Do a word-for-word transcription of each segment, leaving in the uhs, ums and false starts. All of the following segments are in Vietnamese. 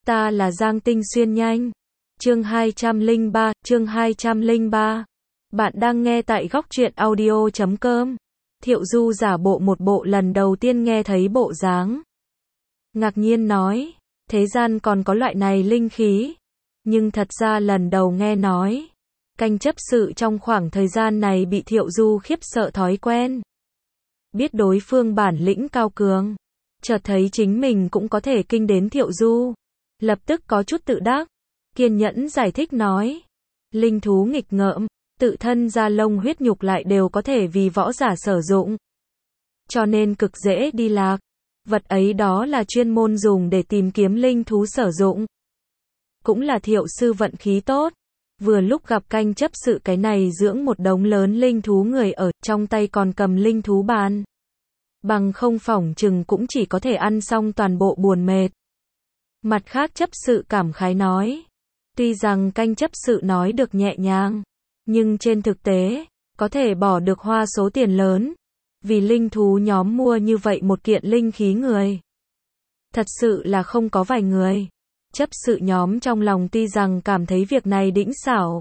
Ta là Giang Tinh Xuyên nhanh. Chương hai trăm lẻ ba, chương hai trăm lẻ ba. Bạn đang nghe tại góc truyện audio chấm com. Thiệu Du giả bộ một bộ lần đầu tiên nghe thấy bộ dáng. Ngạc nhiên nói, thế gian còn có loại này linh khí. Nhưng thật ra lần đầu nghe nói. Canh chấp sự trong khoảng thời gian này bị Thiệu Du khiếp sợ thói quen. Biết đối phương bản lĩnh cao cường. Chợt thấy chính mình cũng có thể kinh đến Thiệu Du. Lập tức có chút tự đắc. Kiên nhẫn giải thích nói. Linh thú nghịch ngợm, tự thân da lông huyết nhục lại đều có thể vì võ giả sử dụng. Cho nên cực dễ đi lạc. Vật ấy đó là chuyên môn dùng để tìm kiếm linh thú sử dụng. Cũng là Thiệu sư vận khí tốt. Vừa lúc gặp canh chấp sự cái này dưỡng một đống lớn linh thú người ở, trong tay còn cầm linh thú bàn. Bằng không phỏng chừng cũng chỉ có thể ăn xong toàn bộ buồn mệt. Mặt khác chấp sự cảm khái nói. Tuy rằng canh chấp sự nói được nhẹ nhàng, nhưng trên thực tế, có thể bỏ được hoa số tiền lớn. Vì linh thú nhóm mua như vậy một kiện linh khí người. Thật sự là không có vài người. Chấp sự nhóm trong lòng tuy rằng cảm thấy việc này đĩnh xảo,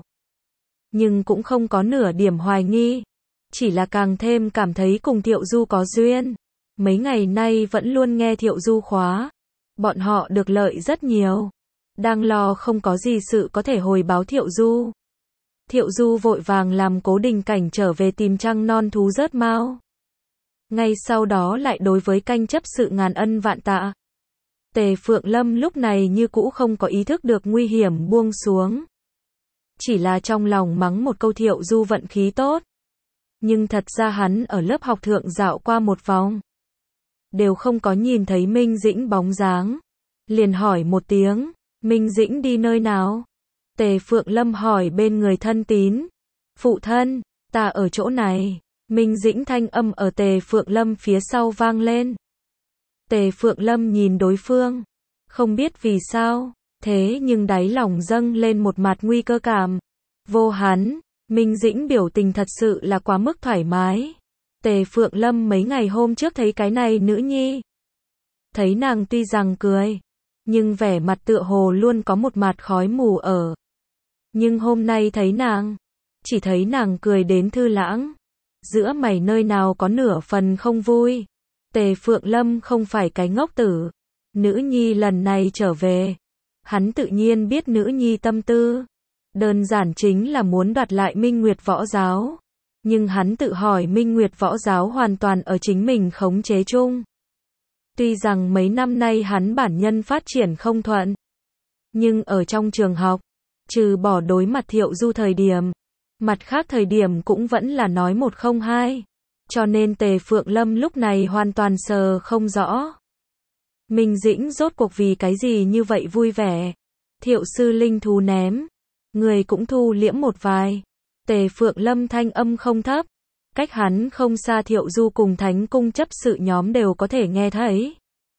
nhưng cũng không có nửa điểm hoài nghi. Chỉ là càng thêm cảm thấy cùng Thiệu Du có duyên. Mấy ngày nay vẫn luôn nghe Thiệu Du khóa. Bọn họ được lợi rất nhiều. Đang lo không có gì sự có thể hồi báo Thiệu Du. Thiệu Du vội vàng làm Cố Đình Cảnh trở về tìm trăng non thú rớt mau. Ngay sau đó lại đối với canh chấp sự ngàn ân vạn tạ. Tề Phượng Lâm lúc này như cũ không có ý thức được nguy hiểm buông xuống. Chỉ là trong lòng mắng một câu Thiệu Du vận khí tốt. Nhưng thật ra hắn ở lớp học thượng dạo qua một vòng. Đều không có nhìn thấy Minh Dĩnh bóng dáng. Liền hỏi một tiếng, Minh Dĩnh đi nơi nào? Tề Phượng Lâm hỏi bên người thân tín. Phụ thân, ta ở chỗ này. Minh Dĩnh thanh âm ở Tề Phượng Lâm phía sau vang lên. Tề Phượng Lâm nhìn đối phương. Không biết vì sao, thế nhưng đáy lòng dâng lên một mặt nguy cơ cảm. Vô hắn, Minh Dĩnh biểu tình thật sự là quá mức thoải mái. Tề Phượng Lâm mấy ngày hôm trước thấy cái này nữ nhi. Thấy nàng tuy rằng cười, nhưng vẻ mặt tựa hồ luôn có một mặt khói mù ở. Nhưng hôm nay thấy nàng, chỉ thấy nàng cười đến thư lãng. Giữa mày nơi nào có nửa phần không vui. Tề Phượng Lâm không phải cái ngốc tử. Nữ nhi lần này trở về. Hắn tự nhiên biết nữ nhi tâm tư. Đơn giản chính là muốn đoạt lại Minh Nguyệt Võ Giáo. Nhưng hắn tự hỏi Minh Nguyệt Võ Giáo hoàn toàn ở chính mình khống chế chung. Tuy rằng mấy năm nay hắn bản nhân phát triển không thuận. Nhưng ở trong trường học, trừ bỏ đối mặt Thiệu Du thời điểm, mặt khác thời điểm cũng vẫn là nói một không hai. Cho nên Tề Phượng Lâm lúc này hoàn toàn sờ không rõ. Minh Dĩnh rốt cuộc vì cái gì như vậy vui vẻ. Thiệu sư linh thú ném. Người cũng thu liễm một vài. Tề Phượng Lâm thanh âm không thấp. Cách hắn không xa Thiệu Du cùng Thánh Cung chấp sự nhóm đều có thể nghe thấy.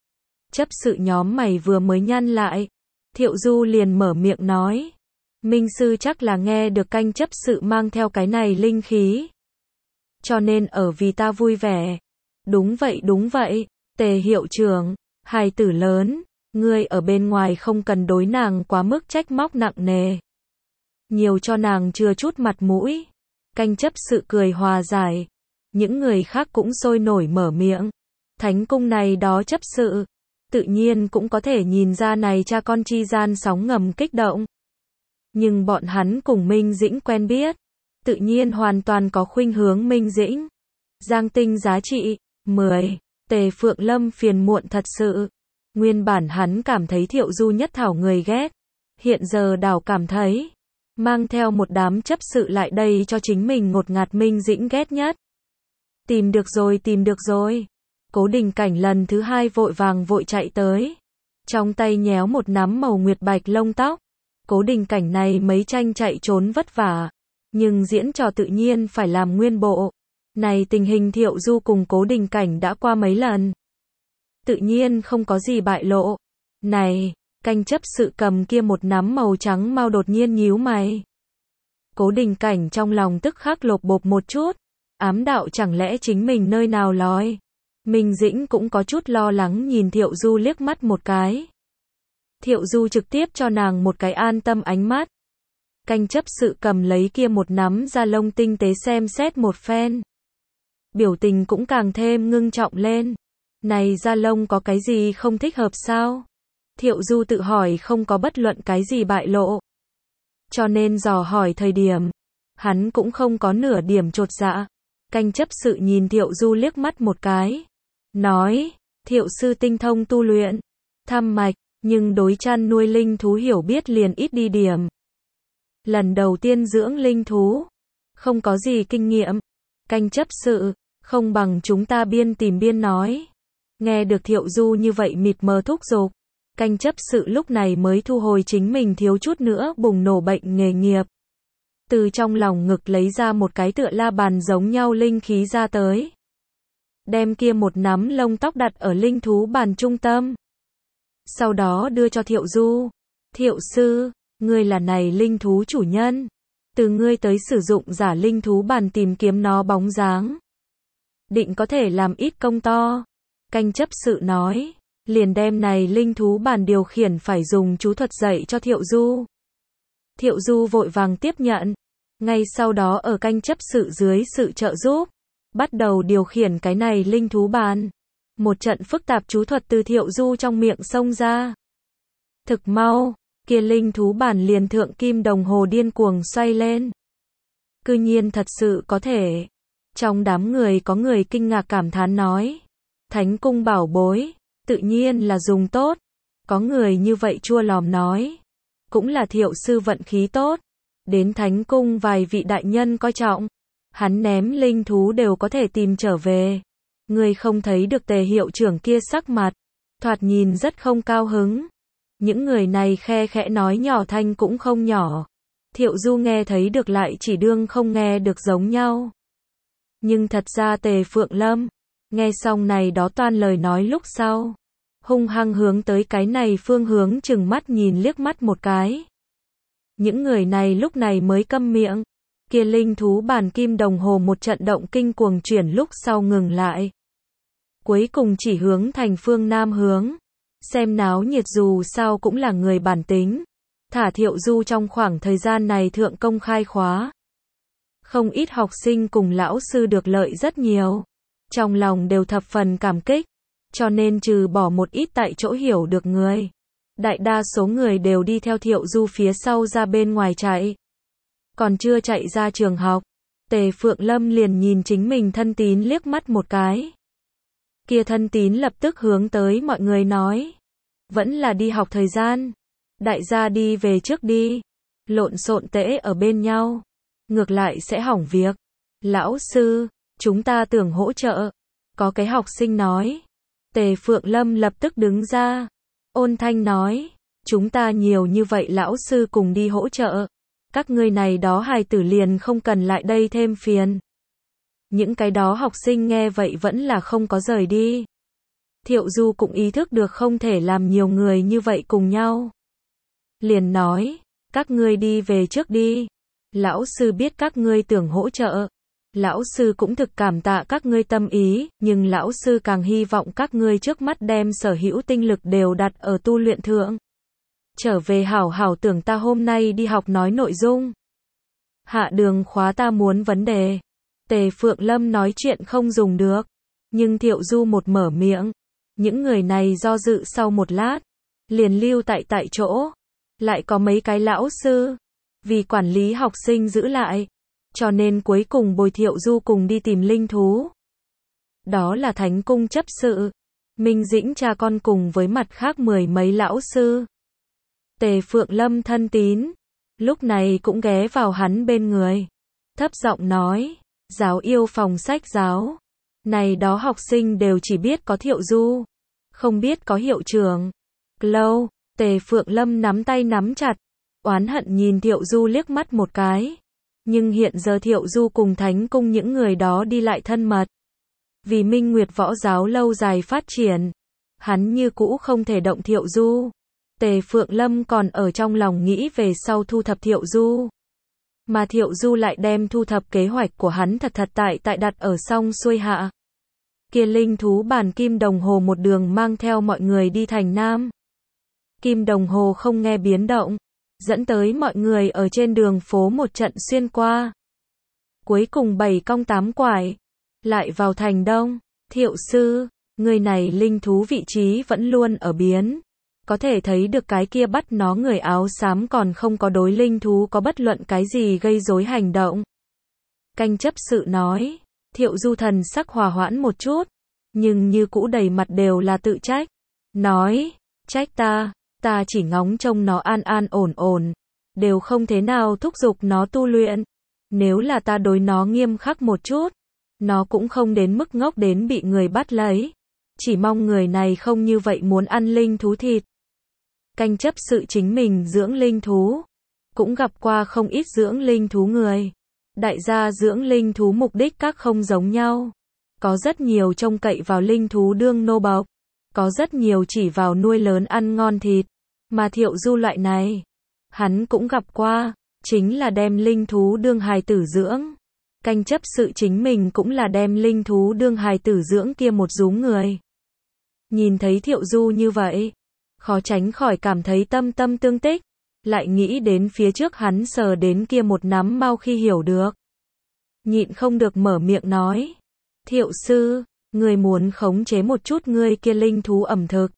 Chấp sự nhóm mày vừa mới nhăn lại. Thiệu Du liền mở miệng nói. Minh sư chắc là nghe được canh chấp sự mang theo cái này linh khí. Cho nên ở vì ta vui vẻ. Đúng vậy đúng vậy, Tề hiệu trưởng, hài tử lớn, ngươi ở bên ngoài không cần đối nàng quá mức trách móc nặng nề. Nhiều cho nàng chưa chút mặt mũi. Canh chấp sự cười hòa giải. Những người khác cũng sôi nổi mở miệng. Thánh cung này đó chấp sự. Tự nhiên cũng có thể nhìn ra này cha con chi gian sóng ngầm kích động. Nhưng bọn hắn cùng Minh Dĩnh quen biết. Tự nhiên hoàn toàn có khuynh hướng Minh Dĩnh. Giang Tinh giá trị, mười. Tề Phượng Lâm phiền muộn thật sự. Nguyên bản hắn cảm thấy Thiệu Du nhất thảo người ghét. Hiện giờ đảo cảm thấy. Mang theo một đám chấp sự lại đây cho chính mình ngột ngạt Minh Dĩnh ghét nhất. Tìm được rồi tìm được rồi. Cố Đình Cảnh lần thứ hai vội vàng vội chạy tới. Trong tay nhéo một nắm màu nguyệt bạch lông tóc. Cố Đình Cảnh này mấy tranh chạy trốn vất vả. Nhưng diễn trò tự nhiên phải làm nguyên bộ. Này tình hình Thiệu Du cùng Cố Đình Cảnh đã qua mấy lần. Tự nhiên không có gì bại lộ. Này, canh chấp sự cầm kia một nắm màu trắng mau đột nhiên nhíu mày. Cố Đình Cảnh trong lòng tức khắc lột bột một chút. Ám đạo chẳng lẽ chính mình nơi nào lòi. Minh Dĩnh cũng có chút lo lắng nhìn Thiệu Du liếc mắt một cái. Thiệu Du trực tiếp cho nàng một cái an tâm ánh mắt. Canh chấp sự cầm lấy kia một nắm da lông tinh tế xem xét một phen. Biểu tình cũng càng thêm ngưng trọng lên. Này da lông có cái gì không thích hợp sao? Thiệu Du tự hỏi không có bất luận cái gì bại lộ. Cho nên dò hỏi thời điểm, hắn cũng không có nửa điểm chột dạ. Canh chấp sự nhìn Thiệu Du liếc mắt một cái. Nói, Thiệu sư tinh thông tu luyện, thăm mạch, nhưng đối chăn nuôi linh thú hiểu biết liền ít đi điểm. Lần đầu tiên dưỡng linh thú, không có gì kinh nghiệm. Canh chấp sự, không bằng chúng ta biên tìm biên nói. Nghe được Thiệu Du như vậy mịt mờ thúc giục, canh chấp sự lúc này mới thu hồi chính mình thiếu chút nữa bùng nổ bệnh nghề nghiệp. Từ trong lòng ngực lấy ra một cái tựa la bàn giống nhau linh khí ra tới. Đem kia một nắm lông tóc đặt ở linh thú bàn trung tâm. Sau đó đưa cho Thiệu Du. Thiệu sư, ngươi là này linh thú chủ nhân. Từ ngươi tới sử dụng giả linh thú bàn tìm kiếm nó bóng dáng. Định có thể làm ít công to. Canh chấp sự nói. Liền đem này linh thú bàn điều khiển phải dùng chú thuật dạy cho Thiệu Du. Thiệu Du vội vàng tiếp nhận. Ngay sau đó ở canh chấp sự dưới sự trợ giúp, bắt đầu điều khiển cái này linh thú bàn. Một trận phức tạp chú thuật từ Thiệu Du trong miệng xông ra. Thực mau, kia linh thú bàn liền thượng kim đồng hồ điên cuồng xoay lên. Cư nhiên thật sự có thể. Trong đám người có người kinh ngạc cảm thán nói. Thánh cung bảo bối, tự nhiên là dùng tốt. Có người như vậy chua lòm nói. Cũng là Thiệu sư vận khí tốt. Đến thánh cung vài vị đại nhân coi trọng. Hắn ném linh thú đều có thể tìm trở về. Người không thấy được Tề hiệu trưởng kia sắc mặt. Thoạt nhìn rất không cao hứng. Những người này khe khẽ nói nhỏ thanh cũng không nhỏ. Thiệu Du nghe thấy được lại chỉ đương không nghe được giống nhau. Nhưng thật ra Tề Phượng Lâm, nghe xong này đó toan lời nói lúc sau. Hung hăng hướng tới cái này phương hướng chừng mắt nhìn liếc mắt một cái. Những người này lúc này mới câm miệng. Kia linh thú bàn kim đồng hồ một trận động kinh cuồng chuyển lúc sau ngừng lại. Cuối cùng chỉ hướng thành phương Nam hướng. Xem náo nhiệt dù sao cũng là người bản tính. Thả Thiệu Du trong khoảng thời gian này thượng công khai khóa. Không ít học sinh cùng lão sư được lợi rất nhiều. Trong lòng đều thập phần cảm kích. Cho nên trừ bỏ một ít tại chỗ hiểu được người. Đại đa số người đều đi theo Thiệu Du phía sau ra bên ngoài chạy. Còn chưa chạy ra trường học, Tề Phượng Lâm liền nhìn chính mình thân tín liếc mắt một cái. Kia thân tín lập tức hướng tới mọi người nói. Vẫn là đi học thời gian. Đại gia đi về trước đi. Lộn xộn tễ ở bên nhau. Ngược lại sẽ hỏng việc. Lão sư, chúng ta tưởng hỗ trợ. Có cái học sinh nói. Tề Phượng Lâm lập tức đứng ra. Ôn thanh nói. Chúng ta nhiều như vậy lão sư cùng đi hỗ trợ. Các ngươi này đó hài tử liền không cần lại đây thêm phiền. Những cái đó học sinh nghe vậy vẫn là không có rời đi. Thiệu Du cũng ý thức được không thể làm nhiều người như vậy cùng nhau. Liền nói, các ngươi đi về trước đi. Lão sư biết các ngươi tưởng hỗ trợ. Lão sư cũng thực cảm tạ các ngươi tâm ý, nhưng lão sư càng hy vọng các ngươi trước mắt đem sở hữu tinh lực đều đặt ở tu luyện thượng. Trở về hảo hảo tưởng ta hôm nay đi học nói nội dung. Hạ đường khóa ta muốn vấn đề. Tề Phượng Lâm nói chuyện không dùng được. Nhưng Thiệu Du một mở miệng. Những người này do dự sau một lát. Liền lưu tại tại chỗ. Lại có mấy cái lão sư. Vì quản lý học sinh giữ lại. Cho nên cuối cùng bồi Thiệu Du cùng đi tìm linh thú. Đó là thánh cung chấp sự. Minh Dĩnh cha con cùng với mặt khác mười mấy lão sư. Tề Phượng Lâm thân tín. Lúc này cũng ghé vào hắn bên người. Thấp giọng nói. Giáo yêu phòng sách giáo. Này đó học sinh đều chỉ biết có Thiệu Du. Không biết có hiệu trưởng. Lâu, Tề Phượng Lâm nắm tay nắm chặt. Oán hận nhìn Thiệu Du liếc mắt một cái. Nhưng hiện giờ Thiệu Du cùng thánh cung những người đó đi lại thân mật. Vì Minh Nguyệt võ giáo lâu dài phát triển. Hắn như cũ không thể động Thiệu Du. Tề Phượng Lâm còn ở trong lòng nghĩ về sau thu thập Thiệu Du. Mà Thiệu Du lại đem thu thập kế hoạch của hắn thật thật tại tại đặt ở song xuôi hạ. Kia linh thú bàn kim đồng hồ một đường mang theo mọi người đi thành Nam. kim đồng hồ không nghe biến động, dẫn tới mọi người ở trên đường phố một trận xuyên qua. Cuối cùng bảy cong tám quải, lại vào thành Đông. Thiệu sư, người này linh thú vị trí vẫn luôn ở biến. Có thể thấy được cái kia bắt nó người áo xám còn không có đối linh thú có bất luận cái gì gây rối hành động. Canh chấp sự nói, Thiệu Du thần sắc hòa hoãn một chút, nhưng như cũ đầy mặt đều là tự trách. Nói, trách ta, ta chỉ ngóng trông nó an an ổn ổn, đều không thế nào thúc giục nó tu luyện. Nếu là ta đối nó nghiêm khắc một chút, nó cũng không đến mức ngốc đến bị người bắt lấy. Chỉ mong người này không như vậy muốn ăn linh thú thịt. Canh chấp sự chính mình dưỡng linh thú, cũng gặp qua không ít dưỡng linh thú người. Đại gia dưỡng linh thú mục đích các không giống nhau. Có rất nhiều trông cậy vào linh thú đương nô bộc, có rất nhiều chỉ vào nuôi lớn ăn ngon thịt. Mà Thiệu Du loại này, hắn cũng gặp qua, chính là đem linh thú đương hài tử dưỡng. Canh chấp sự chính mình cũng là đem linh thú đương hài tử dưỡng kia một rúm người. Nhìn thấy Thiệu Du như vậy, khó tránh khỏi cảm thấy tâm tâm tương tích, lại nghĩ đến phía trước hắn sờ đến kia một nắm mau khi hiểu được. Nhịn không được mở miệng nói, Thiệu sư, người muốn khống chế một chút người kia linh thú ẩm thực.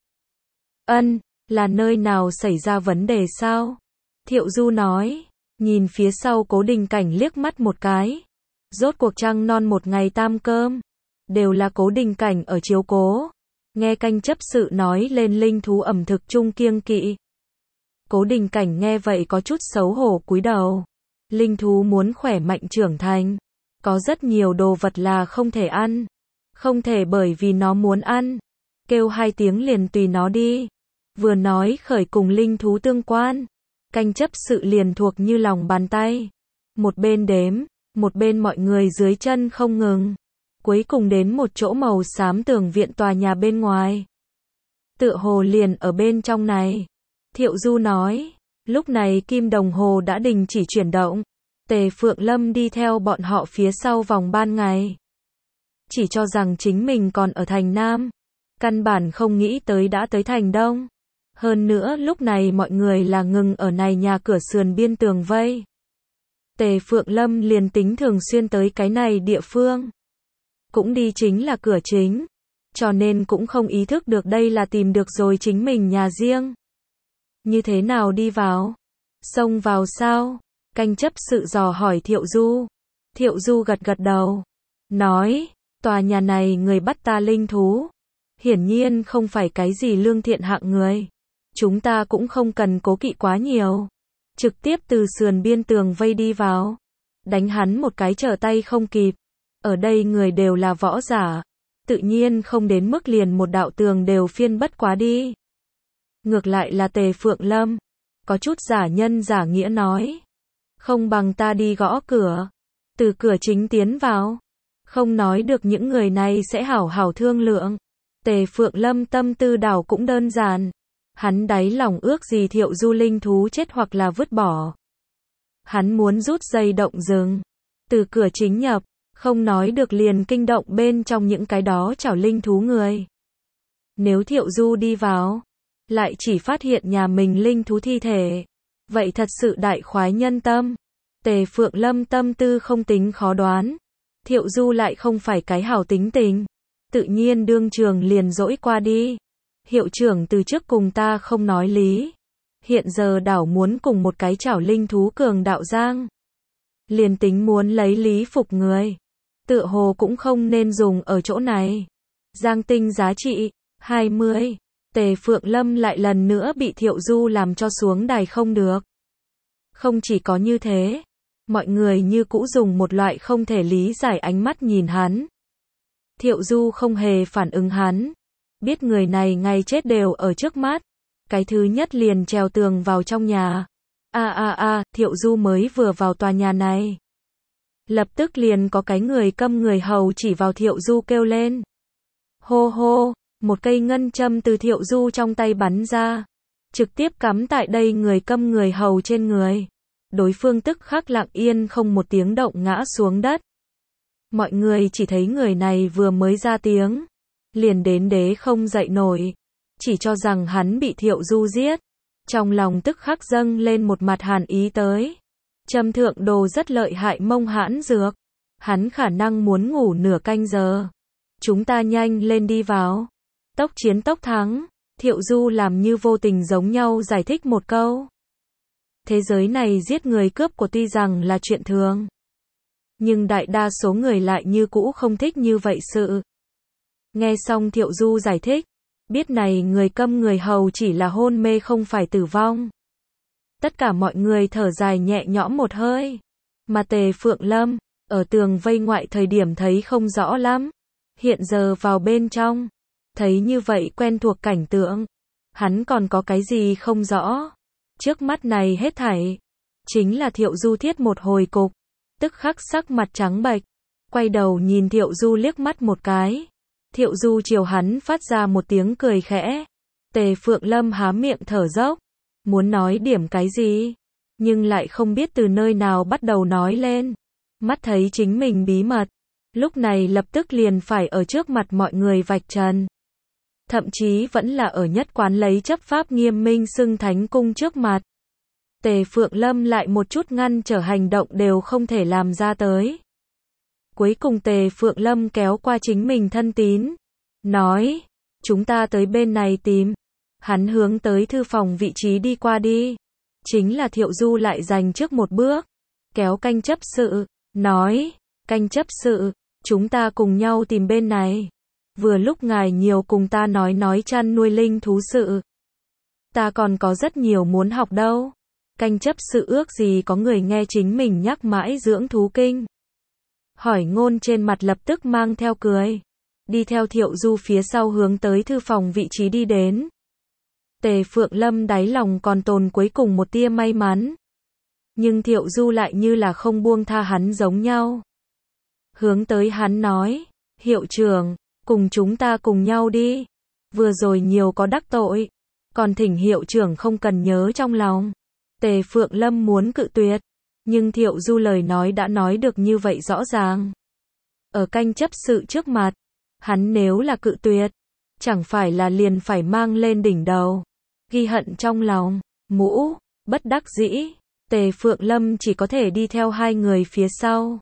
Ân, là nơi nào xảy ra vấn đề sao? Thiệu Du nói, nhìn phía sau Cố Đình Cảnh liếc mắt một cái. Rốt cuộc trăng non một ngày tam cơm, đều là Cố Đình Cảnh ở chiếu cố. Nghe canh chấp sự nói lên linh thú ẩm thực chung kiêng kỵ. Cố Đình Cảnh nghe vậy có chút xấu hổ cúi đầu. Linh thú muốn khỏe mạnh trưởng thành, có rất nhiều đồ vật là không thể ăn. Không thể bởi vì nó muốn ăn, kêu hai tiếng liền tùy nó đi. Vừa nói khởi cùng linh thú tương quan, canh chấp sự liền thuộc như lòng bàn tay. Một bên đếm, một bên mọi người dưới chân không ngừng. Cuối cùng đến một chỗ màu xám tường viện tòa nhà bên ngoài. Tựa hồ liền ở bên trong này. Thiệu Du nói, lúc này kim đồng hồ đã đình chỉ chuyển động. Tề Phượng Lâm đi theo bọn họ phía sau vòng ban ngày. Chỉ cho rằng chính mình còn ở thành Nam. Căn bản không nghĩ tới đã tới thành Đông. Hơn nữa lúc này mọi người là ngừng ở này nhà cửa sườn biên tường vây. Tề Phượng Lâm liền tính thường xuyên tới cái này địa phương. Cũng đi chính là cửa chính. Cho nên cũng không ý thức được đây là tìm được rồi chính mình nhà riêng. Như thế nào đi vào? Xông vào sao? Canh chấp sự dò hỏi Thiệu Du. Thiệu Du gật gật đầu. Nói, tòa nhà này người bắt ta linh thú. Hiển nhiên không phải cái gì lương thiện hạng người. Chúng ta cũng không cần cố kỵ quá nhiều. Trực tiếp từ sườn biên tường vây đi vào. Đánh hắn một cái trở tay không kịp. Ở đây người đều là võ giả. Tự nhiên không đến mức liền một đạo tường đều phiên bất quá đi. Ngược lại là Tề Phượng Lâm. Có chút giả nhân giả nghĩa nói. Không bằng ta đi gõ cửa. Từ cửa chính tiến vào. Không nói được những người này sẽ hảo hảo thương lượng. Tề Phượng Lâm tâm tư đảo cũng đơn giản. Hắn đáy lòng ước gì Thiệu Du linh thú chết hoặc là vứt bỏ. Hắn muốn rút dây động rừng. Từ cửa chính nhập. Không nói được liền kinh động bên trong những cái đó chảo linh thú người. Nếu Thiệu Du đi vào, lại chỉ phát hiện nhà mình linh thú thi thể, vậy thật sự đại khoái nhân tâm. Tề Phượng Lâm tâm tư không tính khó đoán. Thiệu Du lại không phải cái hảo tính tình. Tự nhiên đương trường liền dỗi qua đi. Hiệu trưởng từ trước cùng ta không nói lý. Hiện giờ đảo muốn cùng một cái chảo linh thú cường đạo giang. Liền tính muốn lấy lý phục người. Tựa hồ cũng không nên dùng ở chỗ này. Giang tinh giá trị, hai mươi. Tề Phượng Lâm lại lần nữa bị Thiệu Du làm cho xuống đài không được. Không chỉ có như thế. Mọi người như cũ dùng một loại không thể lý giải ánh mắt nhìn hắn. Thiệu Du không hề phản ứng hắn. Biết người này ngày chết đều ở trước mắt. Cái thứ nhất liền trèo tường vào trong nhà. A a a, Thiệu Du mới vừa vào tòa nhà này. Lập tức liền có cái người câm người hầu chỉ vào Thiệu Du kêu lên. Hô hô, một cây ngân châm từ Thiệu Du trong tay bắn ra. Trực tiếp cắm tại đây người câm người hầu trên người. Đối phương tức khắc lặng yên không một tiếng động ngã xuống đất. Mọi người chỉ thấy người này vừa mới ra tiếng. Liền đến đế không dậy nổi. Chỉ cho rằng hắn bị Thiệu Du giết. Trong lòng tức khắc dâng lên một mặt hàn ý tới. Châm thượng đồ rất lợi hại mông hãn dược. Hắn khả năng muốn ngủ nửa canh giờ. Chúng ta nhanh lên đi vào. Tốc chiến tốc thắng. Thiệu Du làm như vô tình giống nhau giải thích một câu. Thế giới này giết người cướp của tuy rằng là chuyện thường. Nhưng đại đa số người lại như cũ không thích như vậy sự. Nghe xong Thiệu Du giải thích. Biết này người câm người hầu chỉ là hôn mê không phải tử vong. Tất cả mọi người thở dài nhẹ nhõm một hơi. Mà Tề Phượng Lâm, ở tường vây ngoại thời điểm thấy không rõ lắm. Hiện giờ vào bên trong. Thấy như vậy quen thuộc cảnh tượng. Hắn còn có cái gì không rõ. Trước mắt này hết thảy. Chính là Thiệu Du thiết một hồi cục. Tức khắc sắc mặt trắng bệch. Quay đầu nhìn Thiệu Du liếc mắt một cái. Thiệu Du chiều hắn phát ra một tiếng cười khẽ. Tề Phượng Lâm há miệng thở dốc. Muốn nói điểm cái gì. Nhưng lại không biết từ nơi nào bắt đầu nói lên. Mắt thấy chính mình bí mật. Lúc này lập tức liền phải ở trước mặt mọi người vạch trần. Thậm chí vẫn là ở nhất quán lấy chấp pháp nghiêm minh xưng thánh cung trước mặt. Tề Phượng Lâm lại một chút ngăn trở hành động đều không thể làm ra tới. Cuối cùng Tề Phượng Lâm kéo qua chính mình thân tín. Nói, chúng ta tới bên này tìm. Hắn hướng tới thư phòng vị trí đi qua đi. Chính là Thiệu Du lại giành trước một bước. Kéo canh chấp sự. Nói, canh chấp sự, chúng ta cùng nhau tìm bên này. Vừa lúc ngài nhiều cùng ta nói nói chăn nuôi linh thú sự. Ta còn có rất nhiều muốn học đâu. Canh chấp sự ước gì có người nghe chính mình nhắc mãi dưỡng thú kinh. Hỏi ngôn trên mặt lập tức mang theo cười. Đi theo Thiệu Du phía sau hướng tới thư phòng vị trí đi đến. Tề Phượng Lâm đáy lòng còn tồn cuối cùng một tia may mắn. Nhưng Thiệu Du lại như là không buông tha hắn giống nhau. Hướng tới hắn nói, hiệu trưởng, cùng chúng ta cùng nhau đi. Vừa rồi nhiều có đắc tội. Còn thỉnh hiệu trưởng không cần nhớ trong lòng. Tề Phượng Lâm muốn cự tuyệt. Nhưng Thiệu Du lời nói đã nói được như vậy rõ ràng. Ở canh chấp sự trước mặt. Hắn nếu là cự tuyệt. Chẳng phải là liền phải mang lên đỉnh đầu. Ghi hận trong lòng. Mũ. Bất đắc dĩ. Tề Phượng Lâm chỉ có thể đi theo hai người phía sau.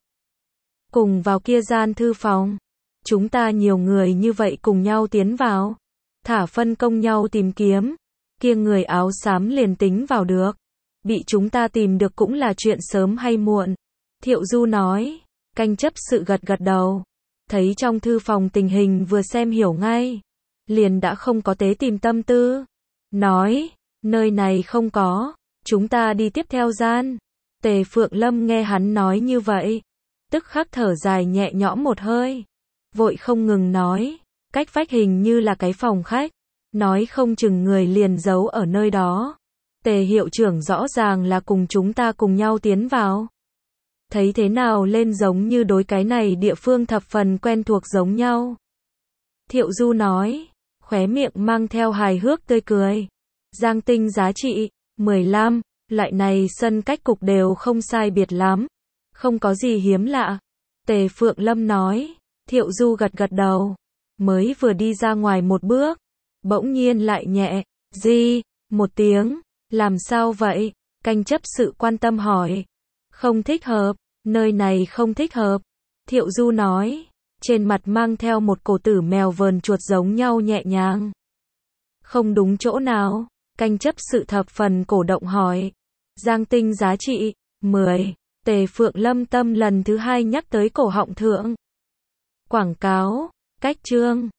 Cùng vào kia gian thư phòng. Chúng ta nhiều người như vậy cùng nhau tiến vào. Thả phân công nhau tìm kiếm. Kia người áo xám liền tính vào được. Bị chúng ta tìm được cũng là chuyện sớm hay muộn. Thiệu Du nói. Canh chấp sự gật gật đầu. Thấy trong thư phòng tình hình vừa xem hiểu ngay. Liền đã không có tế tìm tâm tư. Nói. Nơi này không có. Chúng ta đi tiếp theo gian. Tề Phượng Lâm nghe hắn nói như vậy. Tức khắc thở dài nhẹ nhõm một hơi. Vội không ngừng nói. Cách vách hình như là cái phòng khách. Nói không chừng người liền giấu ở nơi đó. Tề hiệu trưởng rõ ràng là cùng chúng ta cùng nhau tiến vào. Thấy thế nào lên giống như đối cái này địa phương thập phần quen thuộc giống nhau. Thiệu Du nói. Khóe miệng mang theo hài hước tươi cười. Giang tinh giá trị. mười lăm. Loại này sân cách cục đều không sai biệt lắm. Không có gì hiếm lạ. Tề Phượng Lâm nói. Thiệu Du gật gật đầu. Mới vừa đi ra ngoài một bước. Bỗng nhiên lại nhẹ. Di. Một tiếng. Làm sao vậy? Canh chấp sự quan tâm hỏi. Không thích hợp. Nơi này không thích hợp. Thiệu Du nói. Trên mặt mang theo một cổ tử mèo vờn chuột giống nhau nhẹ nhàng. Không đúng chỗ nào. Canh chấp sự thập phần cổ động hỏi. Giang tinh giá trị. mười. Tề Phượng Lâm tâm lần thứ hai nhắc tới cổ họng thượng. Quảng cáo. Cách chương.